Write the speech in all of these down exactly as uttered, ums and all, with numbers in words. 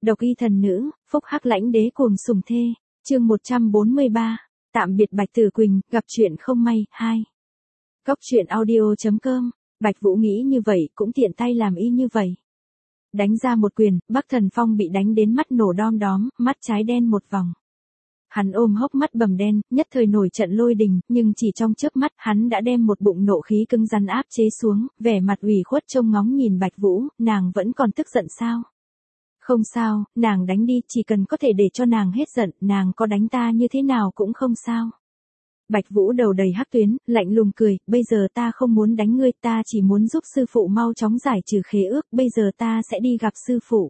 Độc y thần nữ, phúc hắc lãnh đế cuồng sủng thê, chương một trăm bốn mươi ba, tạm biệt Bạch Tử Quỳnh, gặp chuyện không may, hai. Góc truyện audio chấm com, Bạch Vũ nghĩ như vậy cũng tiện tay làm y như vậy. Đánh ra một quyền, Bắc Thần Phong bị đánh đến mắt nổ đom đóm, mắt trái đen một vòng. Hắn ôm hốc mắt bầm đen, nhất thời nổi trận lôi đình, nhưng chỉ trong chớp mắt hắn đã đem một bụng nộ khí cứng rắn áp chế xuống, vẻ mặt ủy khuất trông ngóng nhìn Bạch Vũ, nàng vẫn còn tức giận sao? Không sao, nàng đánh đi, chỉ cần có thể để cho nàng hết giận, nàng có đánh ta như thế nào cũng không sao. Bạch Vũ đầu đầy hắc tuyến, lạnh lùng cười, bây giờ ta không muốn đánh ngươi, ta chỉ muốn giúp sư phụ mau chóng giải trừ khế ước, bây giờ ta sẽ đi gặp sư phụ.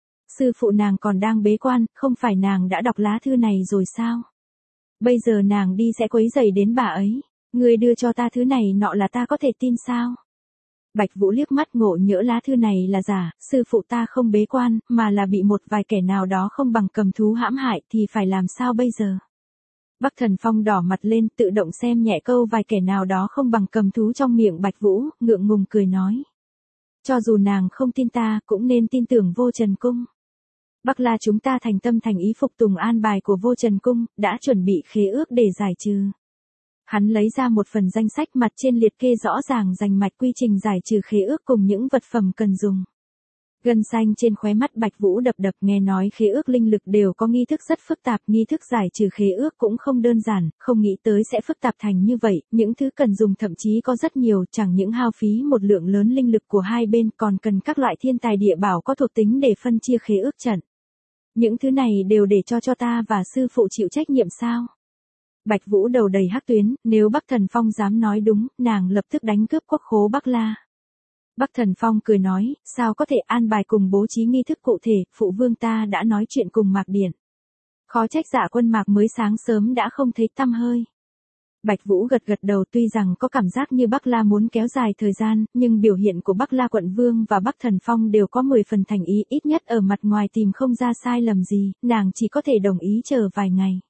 Sư phụ nàng còn đang bế quan, không phải nàng đã đọc lá thư này rồi sao? Bây giờ nàng đi sẽ quấy rầy đến bà ấy, ngươi đưa cho ta thứ này nọ là ta có thể tin sao? Bạch Vũ liếc mắt ngộ nhỡ lá thư này là giả, sư phụ ta không bế quan, mà là bị một vài kẻ nào đó không bằng cầm thú hãm hại thì phải làm sao bây giờ? Bắc Thần Phong đỏ mặt lên, tự động xem nhẹ câu vài kẻ nào đó không bằng cầm thú trong miệng Bạch Vũ, ngượng ngùng cười nói. Cho dù nàng không tin ta, cũng nên tin tưởng Vô Trần Cung. Bắc La chúng ta thành tâm thành ý phục tùng an bài của Vô Trần Cung, đã chuẩn bị khế ước để giải trừ. Hắn lấy ra một phần danh sách, mặt trên liệt kê rõ ràng rành mạch quy trình giải trừ khế ước cùng những vật phẩm cần dùng. Gân xanh trên khóe mắt Bạch Vũ đập đập, nghe nói khế ước linh lực đều có nghi thức rất phức tạp, nghi thức giải trừ khế ước cũng không đơn giản, không nghĩ tới sẽ phức tạp thành như vậy, những thứ cần dùng thậm chí có rất nhiều, chẳng những hao phí một lượng lớn linh lực của hai bên còn cần các loại thiên tài địa bảo có thuộc tính để phân chia khế ước trận. Những thứ này đều để cho cho ta và sư phụ chịu trách nhiệm sao? Bạch Vũ đầu đầy hắc tuyến, nếu Bắc Thần Phong dám nói đúng, nàng lập tức đánh cướp quốc khố Bắc La. Bắc Thần Phong cười nói, sao có thể an bài cùng bố trí nghi thức cụ thể, phụ vương ta đã nói chuyện cùng Mạc Điển. Khó trách Dạ Quân Mạc mới sáng sớm đã không thấy tăm hơi. Bạch Vũ gật gật đầu, tuy rằng có cảm giác như Bắc La muốn kéo dài thời gian, nhưng biểu hiện của Bắc La quận vương và Bắc Thần Phong đều có mười phần thành ý, ít nhất ở mặt ngoài tìm không ra sai lầm gì, nàng chỉ có thể đồng ý chờ vài ngày.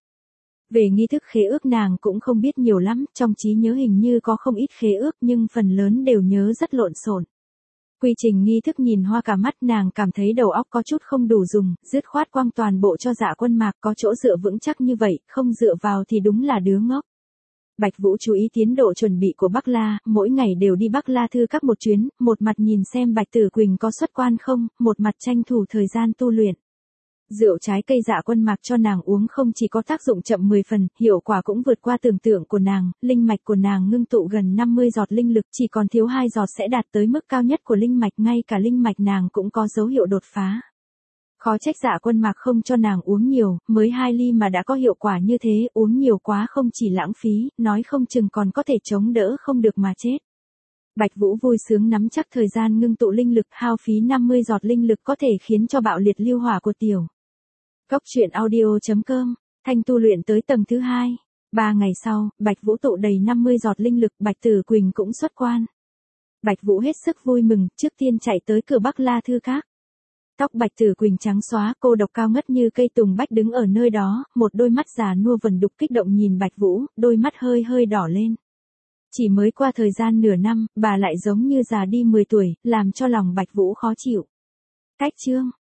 Về nghi thức khế ước nàng cũng không biết nhiều lắm, trong trí nhớ hình như có không ít khế ước nhưng phần lớn đều nhớ rất lộn xộn. Quy trình nghi thức nhìn hoa cả mắt, nàng cảm thấy đầu óc có chút không đủ dùng, dứt khoát quăng toàn bộ cho Dạ Quân Mạc, có chỗ dựa vững chắc như vậy, không dựa vào thì đúng là đứa ngốc. Bạch Vũ chú ý tiến độ chuẩn bị của Bắc La, mỗi ngày đều đi Bắc La thư các một chuyến, một mặt nhìn xem Bạch Tử Quỳnh có xuất quan không, một mặt tranh thủ thời gian tu luyện. Rượu trái cây Dạ Quân Mạc cho nàng uống không chỉ có tác dụng chậm mười phần, hiệu quả cũng vượt qua tưởng tượng của nàng, linh mạch của nàng ngưng tụ gần năm mươi giọt linh lực, chỉ còn thiếu hai giọt sẽ đạt tới mức cao nhất của linh mạch, ngay cả linh mạch nàng cũng có dấu hiệu đột phá. Khó trách Dạ Quân Mạc không cho nàng uống nhiều, mới hai ly mà đã có hiệu quả như thế, uống nhiều quá không chỉ lãng phí, nói không chừng còn có thể chống đỡ không được mà chết. Bạch Vũ vui sướng nắm chắc thời gian ngưng tụ linh lực, hao phí năm mươi giọt linh lực có thể khiến cho bạo liệt lưu hỏa của tiểu. Góc truyện audio chấm com, thanh tu luyện tới tầng thứ hai. Ba ngày sau, Bạch Vũ tụ đầy năm mươi giọt linh lực, Bạch Tử Quỳnh cũng xuất quan. Bạch Vũ hết sức vui mừng, trước tiên chạy tới cửa Bắc La thư các. Tóc Bạch Tử Quỳnh trắng xóa, cô độc cao ngất như cây tùng bách đứng ở nơi đó, một đôi mắt già nua vẩn đục kích động nhìn Bạch Vũ, đôi mắt hơi hơi đỏ lên. Chỉ mới qua thời gian nửa năm, bà lại giống như già đi mười tuổi, làm cho lòng Bạch Vũ khó chịu. Cách chương